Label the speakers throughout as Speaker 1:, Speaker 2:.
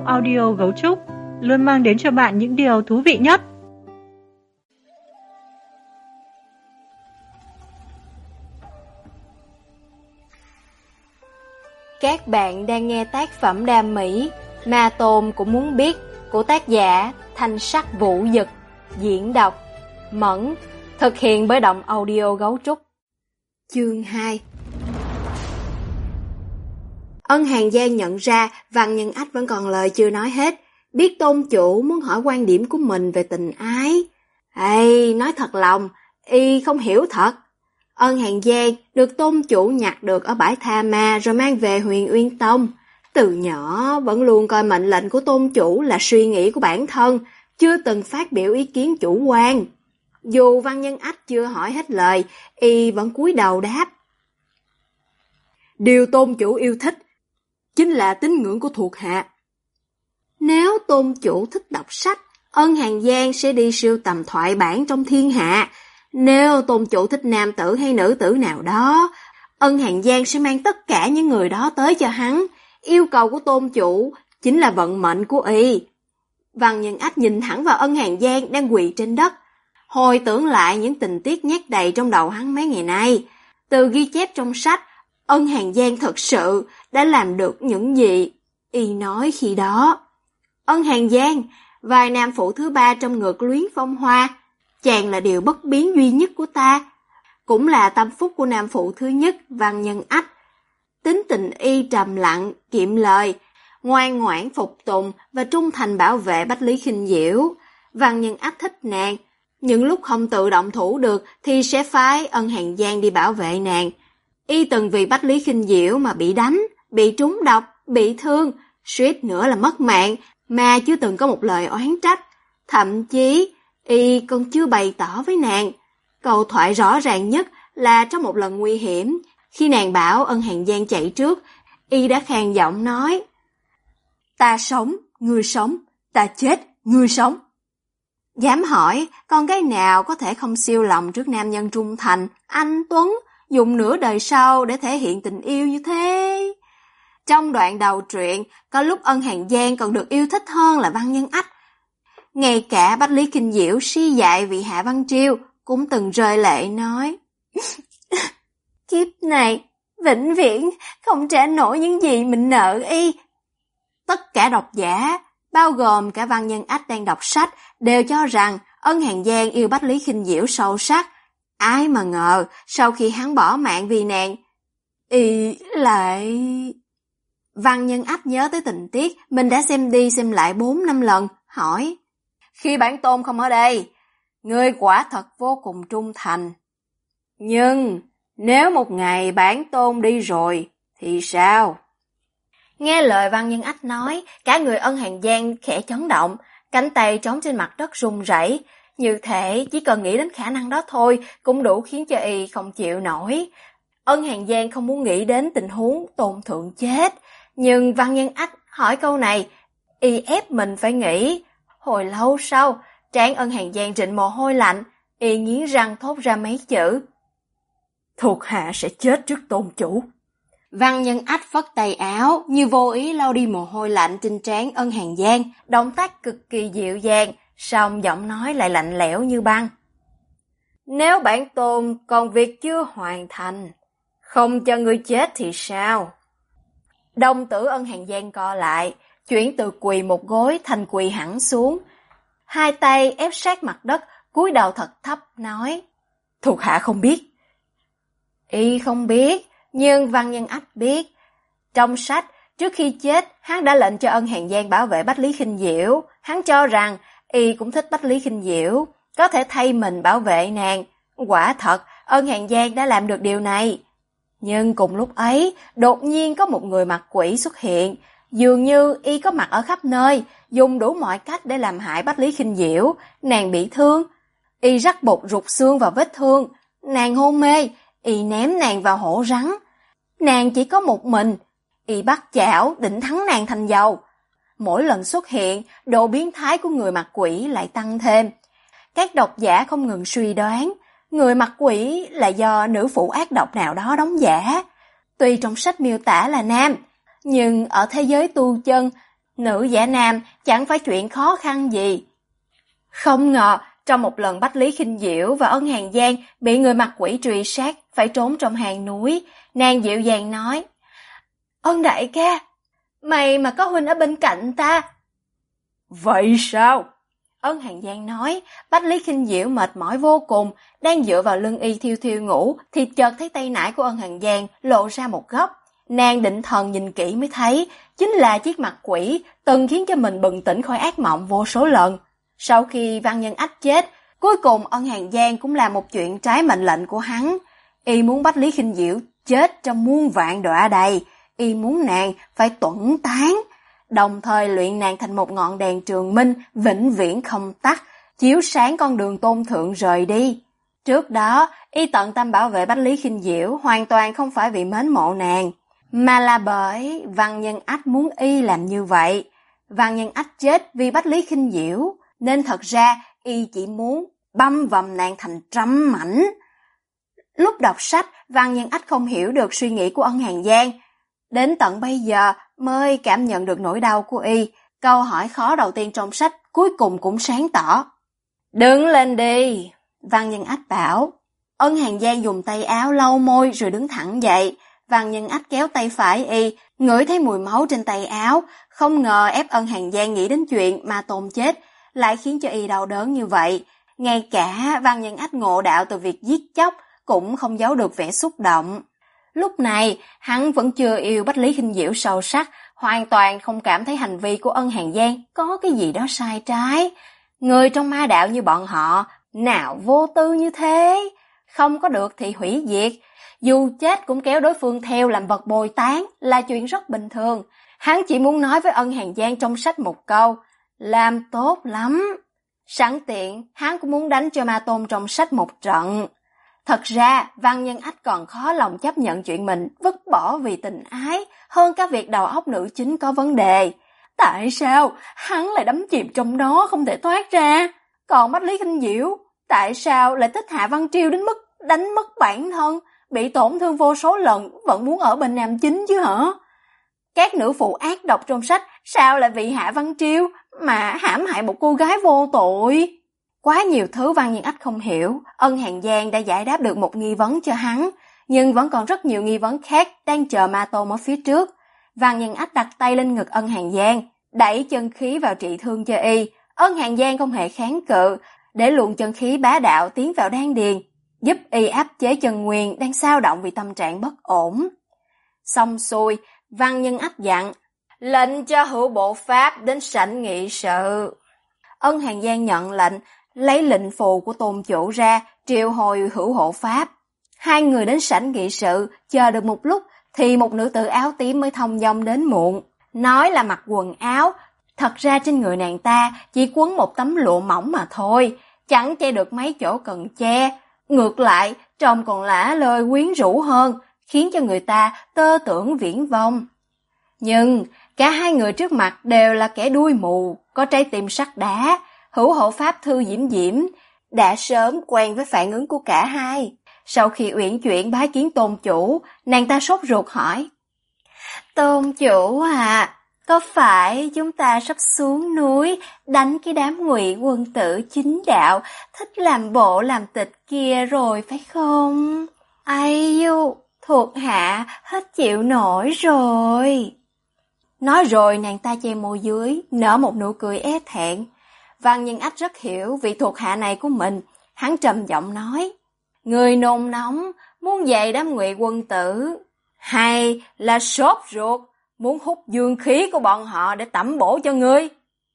Speaker 1: audio Gấu Trúc luôn mang đến cho bạn những điều thú vị nhất.
Speaker 2: Các bạn đang nghe tác phẩm đam mỹ Ma Tôn Cũng Muốn Biết của tác giả Thanh Sắc Vũ Dực, diễn đọc Mẫn, thực hiện bởi Động Audio Gấu Trúc. Chương 2. Ân Hàn Giang nhận ra Văn Nhân Ách vẫn còn lời chưa nói hết, biết tôn chủ muốn hỏi quan điểm của mình về tình ái. Nói thật lòng, y không hiểu thật. Ân Hàn Giang được tôn chủ nhặt được ở bãi Tha Ma rồi mang về Huyền Uyên Tông. Từ nhỏ vẫn luôn coi mệnh lệnh của tôn chủ là suy nghĩ của bản thân, chưa từng phát biểu ý kiến chủ quan. Dù Văn Nhân Ách chưa hỏi hết lời, y vẫn cúi đầu đáp. Điều tôn chủ yêu thích chính là tín ngưỡng của thuộc hạ. Nếu tôn chủ thích đọc sách, Ân Hàn Giang sẽ đi sưu tầm thoại bản trong thiên hạ. Nếu tôn chủ thích nam tử hay nữ tử nào đó, Ân Hàn Giang sẽ mang tất cả những người đó tới cho hắn. Yêu cầu của tôn chủ chính là vận mệnh của y. Văn Nhân Ách nhìn thẳng vào Ân Hàn Giang đang quỳ trên đất, hồi tưởng lại những tình tiết nhét đầy trong đầu hắn mấy ngày nay. Từ ghi chép trong sách, Ân Hàn Giang thật sự đã làm được những gì y nói khi đó. Ân Hàn Giang, vai nam phụ thứ ba trong Ngược Luyến Phong Hoa, chàng là điều bất biến duy nhất của ta, cũng là tâm phúc của nam phụ thứ nhất Văn Nhân Ách. Tính tình y trầm lặng, kiệm lời, ngoan ngoãn phục tùng và trung thành bảo vệ Bách Lý Khinh Diễu. Văn Nhân Ách thích nàng, những lúc không tự động thủ được thì sẽ phái Ân Hàn Giang đi bảo vệ nàng. Y từng vì Bách Lý Khinh Diễu mà bị đánh, bị trúng độc, bị thương, suýt nữa là mất mạng, mà chưa từng có một lời oán trách. Thậm chí, y còn chưa bày tỏ với nàng. Câu thoại rõ ràng nhất là trong một lần nguy hiểm, khi nàng bảo Ân Hàn Giang chạy trước, y đã khàn giọng nói: Ta sống, ngươi sống, ta chết, ngươi sống. Dám hỏi, con gái nào có thể không siêu lòng trước nam nhân trung thành, anh tuấn, dùng nửa đời sau để thể hiện tình yêu như thế? Trong đoạn đầu truyện, có lúc Ân Hàn Giang còn được yêu thích hơn là Văn Nhân Ách. Ngay cả Bách Lý Khinh Diễu si dại vì Hạ Văn Triêu cũng từng rơi lệ nói: Kiếp này, vĩnh viễn không trả nổi những gì mình nợ y. Tất cả độc giả, bao gồm cả Văn Nhân Ách đang đọc sách, đều cho rằng Ân Hàn Giang yêu Bách Lý Khinh Diễu sâu sắc. Ai mà ngờ, sau khi hắn bỏ mạng vì nàng, y lại... Văn Nhân Ách nhớ tới tình tiết mình đã xem đi xem lại 4-5 lần, hỏi: Khi bản tôn không ở đây, ngươi quả thật vô cùng trung thành. Nhưng nếu một ngày bản tôn đi rồi thì sao? Nghe lời Văn Nhân Ách nói, cả người Ân Hàn Giang khẽ chấn động, cánh tay trống trên mặt đất run rẩy. Như thể chỉ cần nghĩ đến khả năng đó thôi cũng đủ khiến cho y không chịu nổi. Ân Hàn Giang không muốn nghĩ đến tình huống tôn thượng chết, nhưng Văn Nhân Ách hỏi câu này, y ép mình phải nghĩ. Hồi lâu sau, trán Ân Hàn Giang trịnh mồ hôi lạnh, y nghiến răng thốt ra mấy chữ: Thuộc hạ sẽ chết trước tôn chủ. Văn Nhân Ách phất tay áo, như vô ý lau đi mồ hôi lạnh trên trán Ân Hàn Giang, động tác cực kỳ dịu dàng, song giọng nói lại lạnh lẽo như băng. Nếu bản tôn còn việc chưa hoàn thành, không cho ngươi chết thì sao? Đồng tử Ân Hàn Giang co lại, chuyển từ quỳ một gối thành quỳ hẳn xuống. Hai tay ép sát mặt đất, cúi đầu thật thấp nói: Thuộc hạ không biết. Y không biết, nhưng Văn Nhân Ách biết. Trong sách, trước khi chết, hắn đã lệnh cho Ân Hàn Giang bảo vệ Bách Lý Khinh Diễu. Hắn cho rằng y cũng thích Bách Lý Khinh Diễu, có thể thay mình bảo vệ nàng. Quả thật, Ân Hàn Giang đã làm được điều này. Nhưng cùng lúc ấy, đột nhiên có một người mặt quỷ xuất hiện. Dường như y có mặt ở khắp nơi, dùng đủ mọi cách để làm hại Bách Lý Khinh Diễu. Nàng bị thương, y rắc bột rụt xương vào vết thương. Nàng hôn mê, y ném nàng vào hổ rắn. Nàng chỉ có một mình, y bắt chảo định thắng nàng thành dầu. Mỗi lần xuất hiện, độ biến thái của người mặt quỷ lại tăng thêm. Các độc giả không ngừng suy đoán, người mặt quỷ là do nữ phụ ác độc nào đó đóng giả. Tuy trong sách miêu tả là nam, nhưng ở thế giới tu chân, nữ giả nam chẳng phải chuyện khó khăn gì. Không ngờ, trong một lần Bách Lý Khinh Diễu và Ân Hàn Giang bị người mặt quỷ truy sát, phải trốn trong hang núi, nàng dịu dàng nói: Ân đại ca, may mà có huynh ở bên cạnh ta. Vậy sao? Ân Hàn Giang nói. Bách Lý Khinh Diễu mệt mỏi vô cùng, đang dựa vào lưng y thiêu thiêu ngủ, thì chợt thấy tay nải của Ân Hàn Giang lộ ra một góc. Nàng định thần nhìn kỹ mới thấy, chính là chiếc mặt quỷ từng khiến cho mình bừng tỉnh khỏi ác mộng vô số lần. Sau khi Văn Nhân Ách chết, cuối cùng Ân Hàn Giang cũng làm một chuyện trái mệnh lệnh của hắn. Y muốn Bách Lý Khinh Diễu chết trong muôn vạn đọa đầy, y muốn nàng phải tuẫn tán, đồng thời luyện nàng thành một ngọn đèn trường minh vĩnh viễn không tắt, chiếu sáng con đường tôn thượng rời đi. Trước đó, y tận tâm bảo vệ Bách Lý Khinh Diễu hoàn toàn không phải vì mến mộ nàng, mà là bởi Văn Nhân Ách muốn y làm như vậy. Văn Nhân Ách chết vì Bách Lý Khinh Diễu, nên thật ra y chỉ muốn băm vằm nàng thành trăm mảnh. Lúc đọc sách, Văn Nhân Ách không hiểu được suy nghĩ của Ân Hàn Giang. Đến tận bây giờ mới cảm nhận được nỗi đau của y. Câu hỏi khó đầu tiên trong sách cuối cùng cũng sáng tỏ. Đứng lên đi, Văn Nhân Ách bảo. Ân Hàn Giang dùng tay áo lau môi rồi đứng thẳng dậy. Văn Nhân Ách kéo tay phải y, ngửi thấy mùi máu trên tay áo. Không ngờ ép Ân Hàn Giang nghĩ đến chuyện Ma Tôn chết lại khiến cho y đau đớn như vậy. Ngay cả Văn Nhân Ách ngộ đạo từ việc giết chóc cũng không giấu được vẻ xúc động. Lúc này, hắn vẫn chưa yêu Bách Lý Khinh Diễu sâu sắc, hoàn toàn không cảm thấy hành vi của Ân Hàn Giang có cái gì đó sai trái. Người trong ma đạo như bọn họ, nào vô tư như thế, không có được thì hủy diệt. Dù chết cũng kéo đối phương theo làm vật bồi tán là chuyện rất bình thường. Hắn chỉ muốn nói với Ân Hàn Giang trong sách một câu, làm tốt lắm. Sẵn tiện, hắn cũng muốn đánh cho Ma Tôn trong sách một trận. Thật ra, Văn Nhân Ách còn khó lòng chấp nhận chuyện mình vứt bỏ vì tình ái hơn cả việc đầu óc nữ chính có vấn đề. Tại sao hắn lại đắm chìm trong đó không thể thoát ra? Còn Bách Lý Khinh Diễu, tại sao lại thích Hạ Văn Triều đến mức đánh mất bản thân, bị tổn thương vô số lần vẫn muốn ở bên nam chính chứ hả? Các nữ phụ ác độc trong sách sao lại vì Hạ Văn Triều mà hãm hại một cô gái vô tội? Quá nhiều thứ Văn Nhân Ách không hiểu, Ân Hàn Giang đã giải đáp được một nghi vấn cho hắn, nhưng vẫn còn rất nhiều nghi vấn khác đang chờ Ma Tôn ở phía trước. Văn Nhân Ách đặt tay lên ngực Ân Hàn Giang, đẩy chân khí vào trị thương cho y. Ân Hàn Giang không hề kháng cự, để luồng chân khí bá đạo tiến vào đan điền, giúp y áp chế chân nguyên đang xao động vì tâm trạng bất ổn. Xong xuôi, Văn Nhân Ách dặn, lệnh cho hữu bộ pháp đến sảnh nghị sự. Ân Hàn Giang nhận lệnh, lấy lệnh phù của tôn chủ ra, triệu hồi hữu hộ pháp. Hai người đến sảnh nghị sự, chờ được một lúc, thì một nữ tử áo tím mới thông dong đến muộn. Nói là mặc quần áo, thật ra trên người nàng ta chỉ quấn một tấm lụa mỏng mà thôi, chẳng che được mấy chỗ cần che. Ngược lại, trông còn lả lơi quyến rũ hơn, khiến cho người ta tơ tưởng viễn vông. Nhưng, cả hai người trước mặt đều là kẻ đuôi mù, có trái tim sắt đá. Hữu hộ pháp Thư Diễm Diễm đã sớm quen với phản ứng của cả hai. Sau khi uyển chuyển bái kiến tôn chủ, nàng ta sốt ruột hỏi, tôn chủ à, có phải chúng ta sắp xuống núi đánh cái đám ngụy quân tử chính đạo thích làm bộ làm tịch kia rồi phải không? Ai du, thuộc hạ hết chịu nổi rồi. Nói rồi nàng ta che môi dưới, nở một nụ cười é thẹn. Văn Nhân Ách rất hiểu vị thuộc hạ này của mình, hắn trầm giọng nói, người nôn nóng, muốn dạy đám ngụy quân tử, hay là sốt ruột, muốn hút dương khí của bọn họ để tẩm bổ cho ngươi?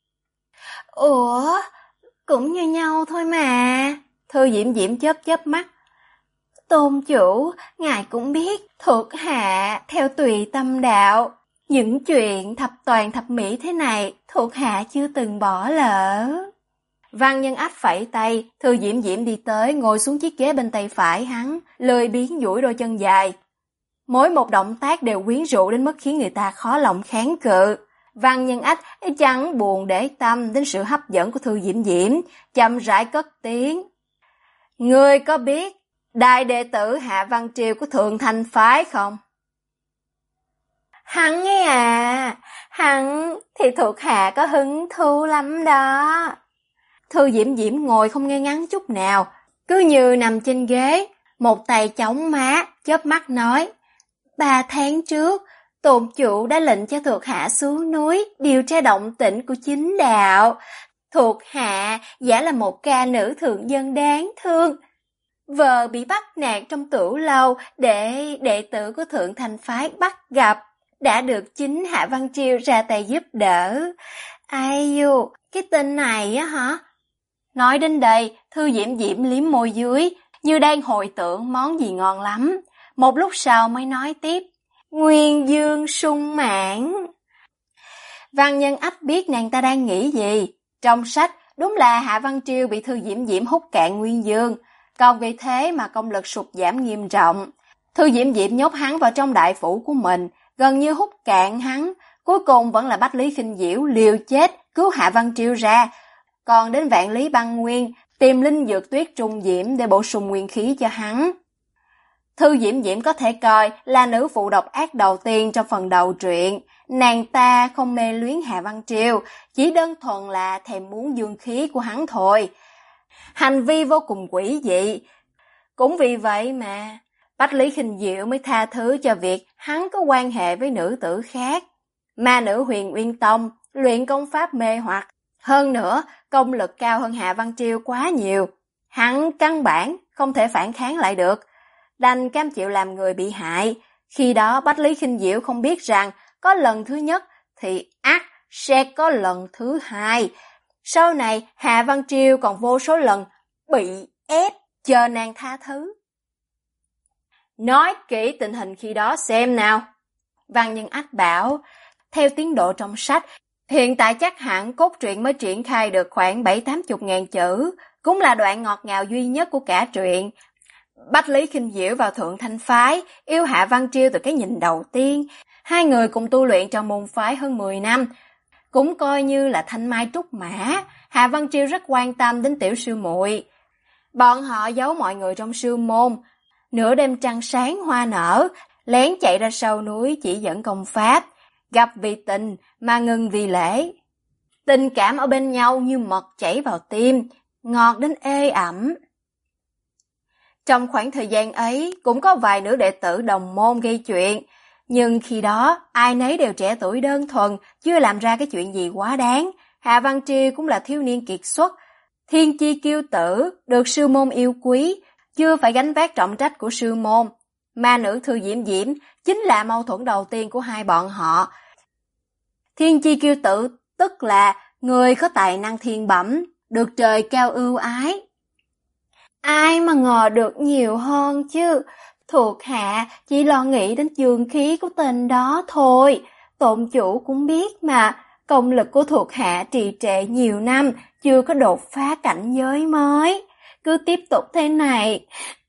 Speaker 2: Ủa, cũng như nhau thôi mà. Thư Diễm Diễm chớp chớp mắt. Tôn chủ, ngài cũng biết, thuộc hạ theo tùy tâm đạo. Những chuyện thập toàn thập mỹ thế này, thuộc hạ chưa từng bỏ lỡ. Văn Nhân Ách phẩy tay, Thư Diễm Diễm đi tới, ngồi xuống chiếc ghế bên tay phải hắn, lười biếng duỗi đôi chân dài. Mỗi một động tác đều quyến rũ đến mức khiến người ta khó lòng kháng cự. Văn Nhân Ách chẳng buồn để tâm đến sự hấp dẫn của Thư Diễm Diễm, chậm rãi cất tiếng. Ngươi có biết đại đệ tử Hạ Văn Triều của Thượng Thanh phái không? Hắn ấy à, Hẳn thì thuộc hạ có hứng thú lắm đó. Thư Diễm Diễm ngồi không nghe ngắn chút nào, cứ như nằm trên ghế, một tay chống má, chớp mắt nói. 3 tháng trước, tôn chủ đã lệnh cho thuộc hạ xuống núi điều tra động tĩnh của chính đạo. Thuộc hạ giả là một ca nữ thượng dân đáng thương. Vợ bị bắt nạt trong tửu lâu để đệ tử của thượng thành phái bắt gặp, đã được chính Hạ Văn Triều ra tay giúp đỡ. Ai dù, cái tên này á hả? Nói đến đây, Thư Diễm Diễm liếm môi dưới, như đang hồi tưởng món gì ngon lắm. Một lúc sau mới nói tiếp. Nguyên dương sung mãn. Văn Nhân Ách biết nàng ta đang nghĩ gì. Trong sách, đúng là Hạ Văn Triều bị Thư Diễm Diễm hút cạn nguyên dương, còn vì thế mà công lực sụt giảm nghiêm trọng. Thư Diễm Diễm nhốt hắn vào trong đại phủ của mình, gần như hút cạn hắn, cuối cùng vẫn là Bách Lý Khinh Diễu liều chết cứu Hạ Văn Triều ra, còn đến Vạn Lý Băng Nguyên tìm linh dược Tuyết Trung Diễm để bổ sung nguyên khí cho hắn. Thư Diễm Diễm có thể coi là nữ phụ độc ác đầu tiên trong phần đầu truyện. Nàng ta không mê luyến Hạ Văn Triều, chỉ đơn thuần là thèm muốn dương khí của hắn thôi. Hành vi vô cùng quỷ dị. Cũng vì vậy mà Bách Lý Khinh Diệu mới tha thứ cho việc hắn có quan hệ với nữ tử khác. Ma nữ Huyền Uyên Tông luyện công pháp mê hoặc, hơn nữa công lực cao hơn Hạ Văn Triều quá nhiều. Hắn căn bản không thể phản kháng lại được, đành cam chịu làm người bị hại. Khi đó Bách Lý Khinh Diệu không biết rằng có lần thứ nhất thì ắt sẽ có lần thứ hai. Sau này Hạ Văn Triều còn vô số lần bị ép chờ nàng tha thứ. Nói kỹ tình hình khi đó xem nào. Văn Nhân Ách bảo, theo tiến độ trong sách, hiện tại chắc hẳn cốt truyện mới triển khai được khoảng 70-80 ngàn chữ, cũng là đoạn ngọt ngào duy nhất của cả truyện. Bách Lý Khinh Diễu vào Thượng Thanh Phái, yêu Hạ Văn Triều từ cái nhìn đầu tiên. Hai người cùng tu luyện trong môn phái hơn 10 năm, cũng coi như là thanh mai trúc mã. Hạ Văn Triều rất quan tâm đến tiểu sư muội. Bọn họ giấu mọi người trong sư môn, nửa đêm trăng sáng hoa nở, lén chạy ra sau núi chỉ dẫn công pháp, gặp vì tình mà ngừng vì lễ. Tình cảm ở bên nhau như mật chảy vào tim, ngọt đến ê ẩm. Trong khoảng thời gian ấy cũng có vài nữ đệ tử đồng môn gây chuyện, nhưng khi đó ai nấy đều trẻ tuổi đơn thuần, chưa làm ra cái chuyện gì quá đáng. Hạ Văn Triều cũng là thiếu niên kiệt xuất, thiên chi kiêu tử, được sư môn yêu quý, chưa phải gánh vác trọng trách của sư môn. Ma nữ Thư Diễm Diễm chính là mâu thuẫn đầu tiên của hai bọn họ. Thiên chi kiêu tử tức là người có tài năng thiên bẩm, được trời cao ưu ái. Ai mà ngờ được nhiều hơn chứ, thuộc hạ chỉ lo nghĩ đến dương khí của tên đó thôi. Tôn chủ cũng biết mà, công lực của thuộc hạ trì trệ nhiều năm, chưa có đột phá cảnh giới mới. Cứ tiếp tục thế này,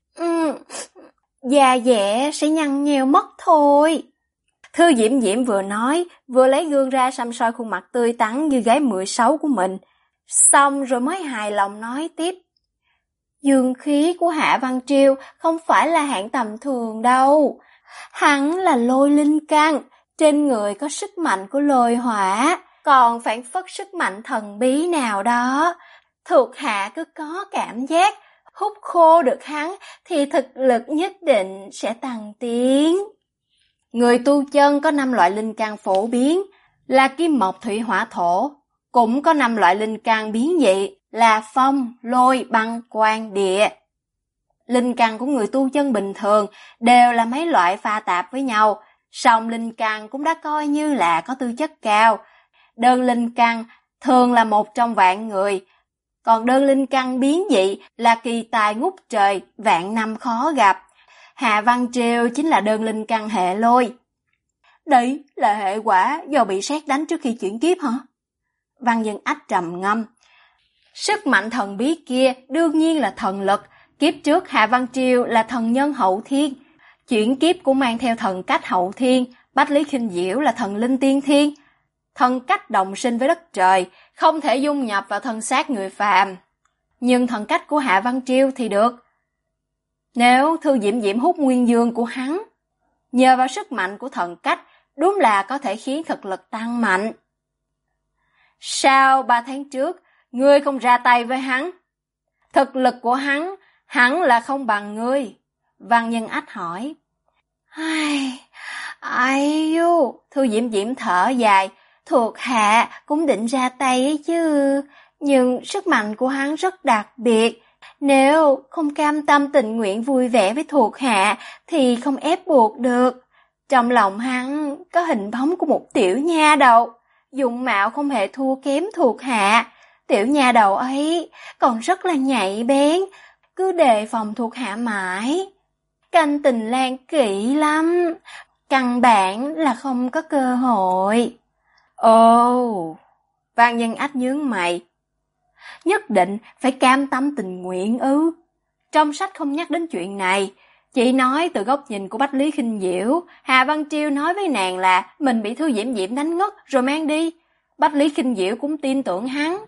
Speaker 2: da dẻ sẽ nhăn nheo mất thôi. Thư Diễm Diễm vừa nói, vừa lấy gương ra xăm soi khuôn mặt tươi tắn như gái 16 của mình. Xong rồi mới hài lòng nói tiếp. Dương khí của Hạ Văn Triều không phải là hạng tầm thường đâu. Hắn là lôi linh căn, trên người có sức mạnh của lôi hỏa, còn phản phất sức mạnh thần bí nào đó. Thuộc hạ cứ có cảm giác, hút khô được hắn thì thực lực nhất định sẽ tăng tiến. Người tu chân có 5 loại linh căn phổ biến là kim mộc thủy hỏa thổ, cũng có 5 loại linh căn biến dị là phong, lôi, băng, quang, địa. Linh căn của người tu chân bình thường đều là mấy loại pha tạp với nhau, song linh căn cũng đã coi như là có tư chất cao. Đơn linh căn thường là một trong vạn người, còn đơn linh căn biến dị là kỳ tài ngút trời, vạn năm khó gặp. Hạ Văn Triều chính là đơn linh căn hệ lôi. Đấy là hệ quả do bị sét đánh trước khi chuyển kiếp hả? Văn Nhân Ách trầm ngâm. Sức mạnh thần bí kia đương nhiên là thần lực. Kiếp trước Hạ Văn Triều là thần nhân hậu thiên, chuyển kiếp cũng mang theo thần cách hậu thiên. Bách Lý Khinh Diễu là thần linh tiên thiên, thần cách đồng sinh với đất trời, không thể dung nhập vào thân xác người phàm. Nhưng thần cách của Hạ Văn Triều thì được. Nếu Thư Diễm Diễm hút nguyên dương của hắn, nhờ vào sức mạnh của thần cách, đúng là có thể khiến thực lực tăng mạnh. Sao 3 tháng trước, ngươi không ra tay với hắn? Thực lực của hắn hẳn là không bằng ngươi. Văn Nhân Ách hỏi. Ai Thư Diễm Diễm thở dài, thuộc hạ cũng định ra tay ấy chứ, nhưng sức mạnh của hắn rất đặc biệt. Nếu không cam tâm tình nguyện vui vẻ với thuộc hạ thì không ép buộc được. Trong lòng hắn có hình bóng của một tiểu nha đầu, dụng mạo không hề thua kém thuộc hạ. Tiểu nha đầu ấy còn rất là nhạy bén, cứ đề phòng thuộc hạ mãi. Canh tình Lan kỹ lắm, căn bản là không có cơ hội. Ồ, Văn Nhân Ách nhướng mày. Nhất định phải cam tâm tình nguyện ư? Trong sách không nhắc đến chuyện này, chỉ nói từ góc nhìn của Bách Lý Khinh Diễu. Hà Văn Triêu nói với nàng là mình bị Thư Diễm Diễm đánh ngất rồi mang đi. Bách Lý Khinh Diễu cũng tin tưởng hắn.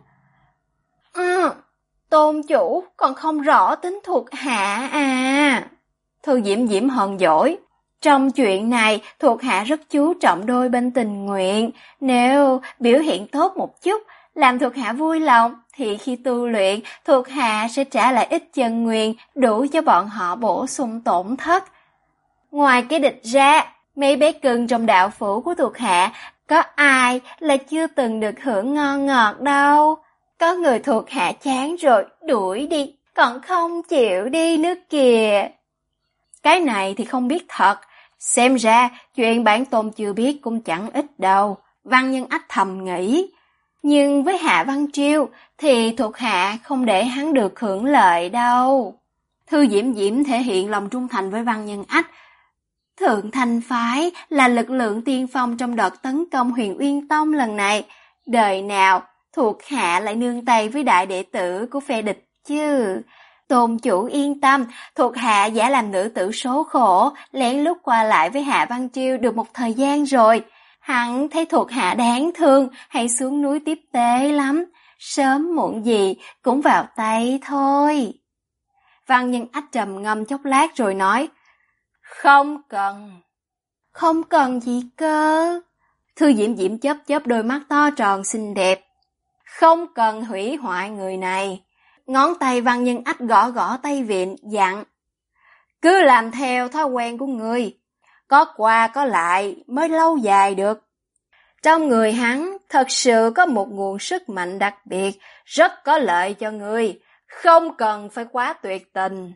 Speaker 2: Tôn chủ còn không rõ tính thuộc hạ à? Thư Diễm Diễm hờn dỗi. Trong chuyện này, thuộc hạ rất chú trọng đôi bên tình nguyện. Nếu biểu hiện tốt một chút, làm thuộc hạ vui lòng, thì khi tu luyện, thuộc hạ sẽ trả lại ít chân nguyên đủ cho bọn họ bổ sung tổn thất. Ngoài cái địch ra, mấy bé cưng trong đạo phủ của thuộc hạ, có ai là chưa từng được hưởng ngon ngọt đâu. Có người thuộc hạ chán rồi đuổi đi, còn không chịu đi nữa kìa. Cái này thì không biết thật, xem ra chuyện bản tôn chưa biết cũng chẳng ít đâu, Văn Nhân Ách thầm nghĩ. Nhưng với Hạ Văn Triêu thì thuộc hạ không để hắn được hưởng lợi đâu. Thư Diễm Diễm thể hiện lòng trung thành với Văn Nhân Ách. Thượng Thanh Phái là lực lượng tiên phong trong đợt tấn công Huyền Uyên Tông lần này. Đời nào thuộc hạ lại nương tay với đại đệ tử của phe địch chứ? Tôn chủ yên tâm, thuộc hạ giả làm nữ tử số khổ, lén lút qua lại với Hạ Văn Triêu được một thời gian rồi. Hắn thấy thuộc hạ đáng thương, hay xuống núi tiếp tế lắm, sớm muộn gì cũng vào tay thôi. Văn Nhân Ách trầm ngâm chốc lát rồi nói, không cần. Không cần gì cơ? Thư Diễm Diễm chớp chớp đôi mắt to tròn xinh đẹp. Không cần hủy hoại người này. Ngón tay Văn Nhân Ách gõ gõ tay vịn, dặn. Cứ làm theo thói quen của người. Có qua có lại mới lâu dài được. Trong người hắn thật sự có một nguồn sức mạnh đặc biệt, rất có lợi cho người, không cần phải quá tuyệt tình.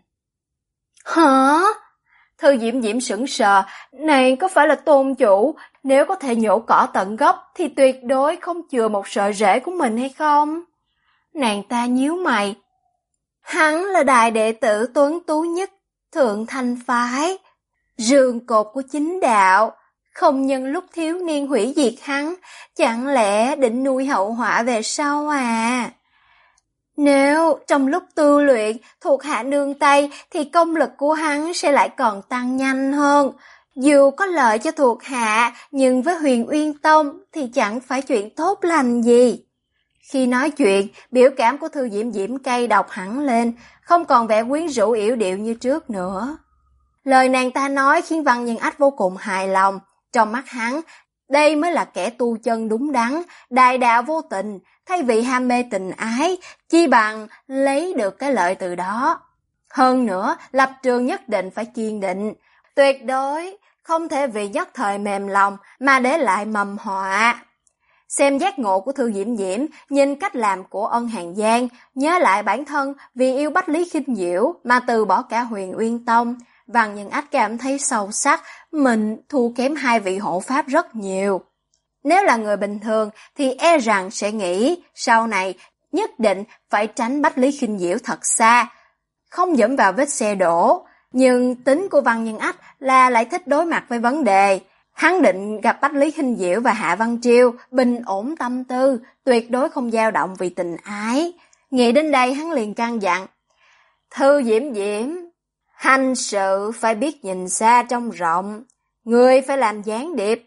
Speaker 2: Hả? Thư Diễm Diễm sững sờ, này có phải là tôn chủ, nếu có thể nhổ cỏ tận gốc thì tuyệt đối không chừa một sợi rễ của mình hay không? Nàng ta nhíu mày. Hắn là đại đệ tử tuấn tú nhất Thượng Thanh Phái, rường cột của chính đạo, không nhân lúc thiếu niên hủy diệt hắn, chẳng lẽ định nuôi hậu họa về sau à? Nếu trong lúc tu luyện thuộc hạ nương tay thì công lực của hắn sẽ lại còn tăng nhanh hơn. Dù có lợi cho thuộc hạ, nhưng với Huyền Uyên Tông thì chẳng phải chuyện tốt lành gì. Khi nói chuyện, biểu cảm của Thư Diễm Diễm cay độc hẳn lên, không còn vẻ quyến rũ yểu điệu như trước nữa. Lời nàng ta nói khiến Văn Nhân Ách vô cùng hài lòng. Trong mắt hắn, đây mới là kẻ tu chân đúng đắn, đại đạo vô tình, thay vì ham mê tình ái, chi bằng lấy được cái lợi từ đó. Hơn nữa, lập trường nhất định phải kiên định, tuyệt đối không thể vì nhất thời mềm lòng mà để lại mầm họa. Xem giác ngộ của Thư Diễm Diễm, nhìn cách làm của Ân Hàn Giang, nhớ lại bản thân vì yêu Bách Lý Khinh Diễu mà từ bỏ cả Huyền Uyên Tông, Văn Nhân Ách cảm thấy sâu sắc mình thua kém hai vị hộ pháp rất nhiều. Nếu là người bình thường thì e rằng sẽ nghĩ sau này nhất định phải tránh Bách Lý Khinh Diễu thật xa, không dẫm vào vết xe đổ. Nhưng tính của Văn Nhân Ách là lại thích đối mặt với vấn đề. Hắn định gặp Bách Lý Khinh Diễu và Hạ Văn Triêu, bình ổn tâm tư, tuyệt đối không dao động vì tình ái. Nghĩ đến đây hắn liền căn dặn. Thư Diễm Diễm, hành sự phải biết nhìn xa trông rộng, người phải làm gián điệp.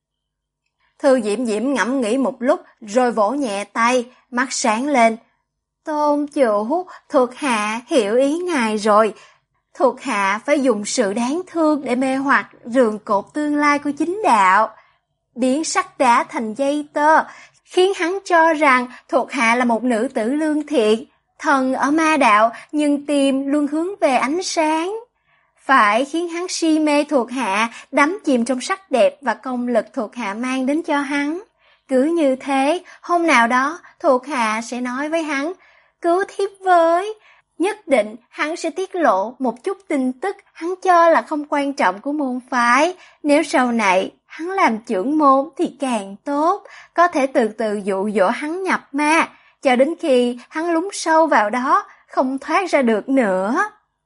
Speaker 2: Thư Diễm Diễm ngẫm nghĩ một lúc rồi vỗ nhẹ tay, mắt sáng lên. Tôn chủ, thuộc hạ hiểu ý ngài rồi. Thuộc hạ phải dùng sự đáng thương để mê hoặc rường cột tương lai của chính đạo. biến sắt đá thành dây tơ, khiến hắn cho rằng thuộc hạ là một nữ tử lương thiện, thần ở ma đạo nhưng tim luôn hướng về ánh sáng. Phải khiến hắn si mê thuộc hạ, đắm chìm trong sắc đẹp và công lực thuộc hạ mang đến cho hắn. Cứ như thế, hôm nào đó thuộc hạ sẽ nói với hắn, cứu thiếp với. Nhất định hắn sẽ tiết lộ một chút tin tức hắn cho là không quan trọng của môn phái. Nếu sau này hắn làm trưởng môn thì càng tốt, có thể từ từ dụ dỗ hắn nhập ma, cho đến khi hắn lún sâu vào đó, không thoát ra được nữa.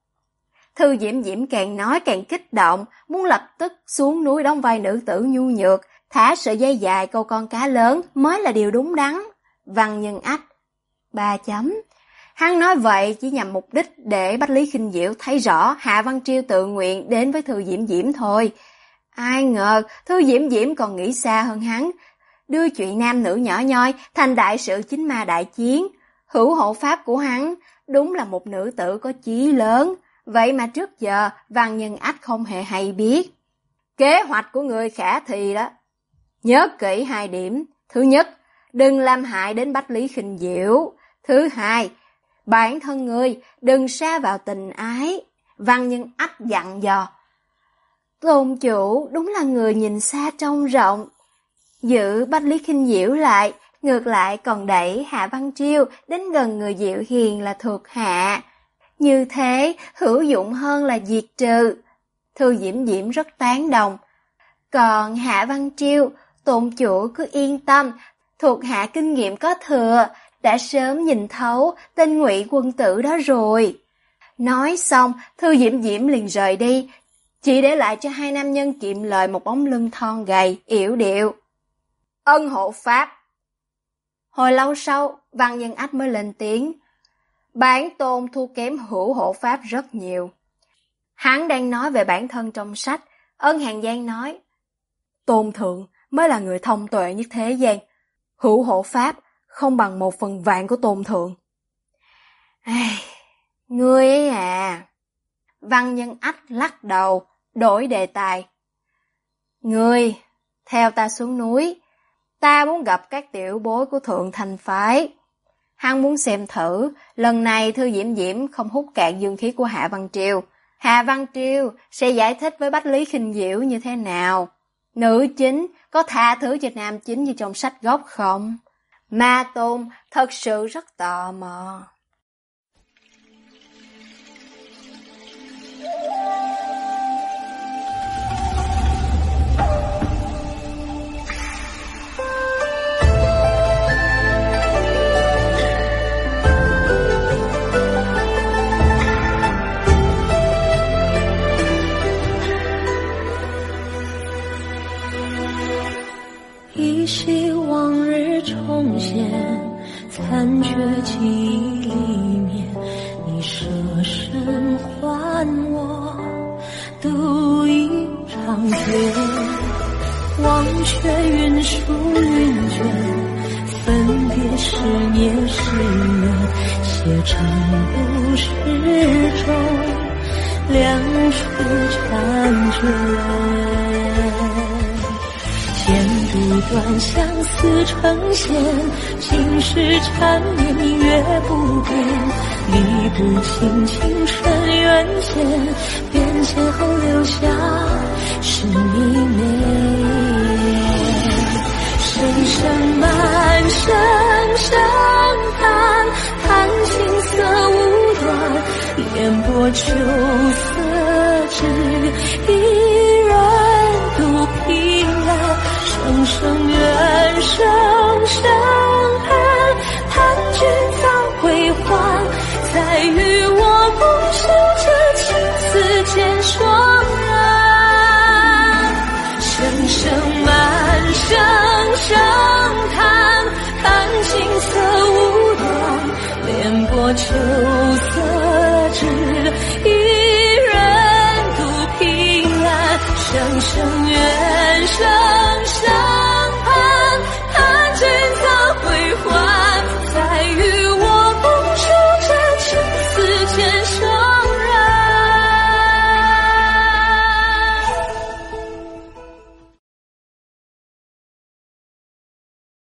Speaker 2: Thư Diễm Diễm càng nói càng kích động, muốn lập tức xuống núi đóng vai nữ tử nhu nhược, thả sợi dây dài câu con cá lớn mới là điều đúng đắn. Văn Nhân Ách 3 chấm. Hắn nói vậy chỉ nhằm mục đích để Bách Lý Khinh Diễu thấy rõ Hạ Văn Triêu tự nguyện đến với Thư Diễm Diễm thôi. Ai ngờ Thư Diễm Diễm còn nghĩ xa hơn hắn, đưa chuyện nam nữ nhỏ nhoi thành đại sự chính ma đại chiến. Hữu hộ pháp của hắn đúng là một nữ tử có chí lớn, vậy mà trước giờ Văn Nhân Ách không hề hay biết. Kế hoạch của người khả thi đó. Nhớ kỹ 2 điểm. Thứ nhất, đừng làm hại đến Bách Lý Khinh Diễu. Thứ hai, bản thân ngươi đừng sa vào tình ái. Văn Nhân Ách dặn dò. Tôn chủ đúng là người nhìn xa trông rộng. Giữ Bách Lý Khinh Diễu lại, ngược lại còn đẩy Hạ Văn Triêu đến gần người dịu hiền là thuộc hạ. Như thế hữu dụng hơn là diệt trừ. Thư Diễm Diễm rất tán đồng. Còn Hạ Văn Triêu, tôn chủ cứ yên tâm, thuộc hạ kinh nghiệm có thừa, đã sớm nhìn thấu tên Ngụy quân tử đó rồi. Nói xong, Thư Diễm Diễm liền rời đi, chỉ để lại cho 2 nam nhân kiệm lời một bóng lưng thon gầy, yểu điệu. Ân hộ pháp. Hồi lâu sau, Văn Nhân Ách mới lên tiếng. Bản tôn thua kém Hữu hộ pháp rất nhiều. Hắn đang nói về bản thân trong sách. Ân Hàn Giang nói, Tôn thượng mới là người thông tuệ nhất thế gian. Hữu hộ pháp không bằng 1/1000 của tôn thượng. Ngươi ấy à. Văn Nhân Ách lắc đầu, đổi đề tài. Ngươi, theo ta xuống núi. Ta muốn gặp các tiểu bối của Thượng Thành phái. Hắn muốn xem thử, lần này Thư Diễm Diễm không hút cạn dương khí của Hạ Văn Triều. Hạ Văn Triều sẽ giải thích với Bách Lý Khinh Diễu như thế nào? Nữ chính có tha thứ cho nam chính như trong sách gốc không? Ma Tôn thật sự rất tò mò.
Speaker 3: 依稀往日重现，残缺记忆里面，你舍身还我，度一场劫。忘却云舒云卷，分别是孽是缘，写成故事中两处缠卷。剪不断相思成线，心事缠绵越不变，理不清情深缘浅，变迁后留下是你美。声声满声声叹，叹青涩无端，烟波秋色只一人独凭栏。声声怨，声声恨，叹君早归还，再与我共守这情丝间双人。声声满，声声叹，叹青涩无端，莲波秋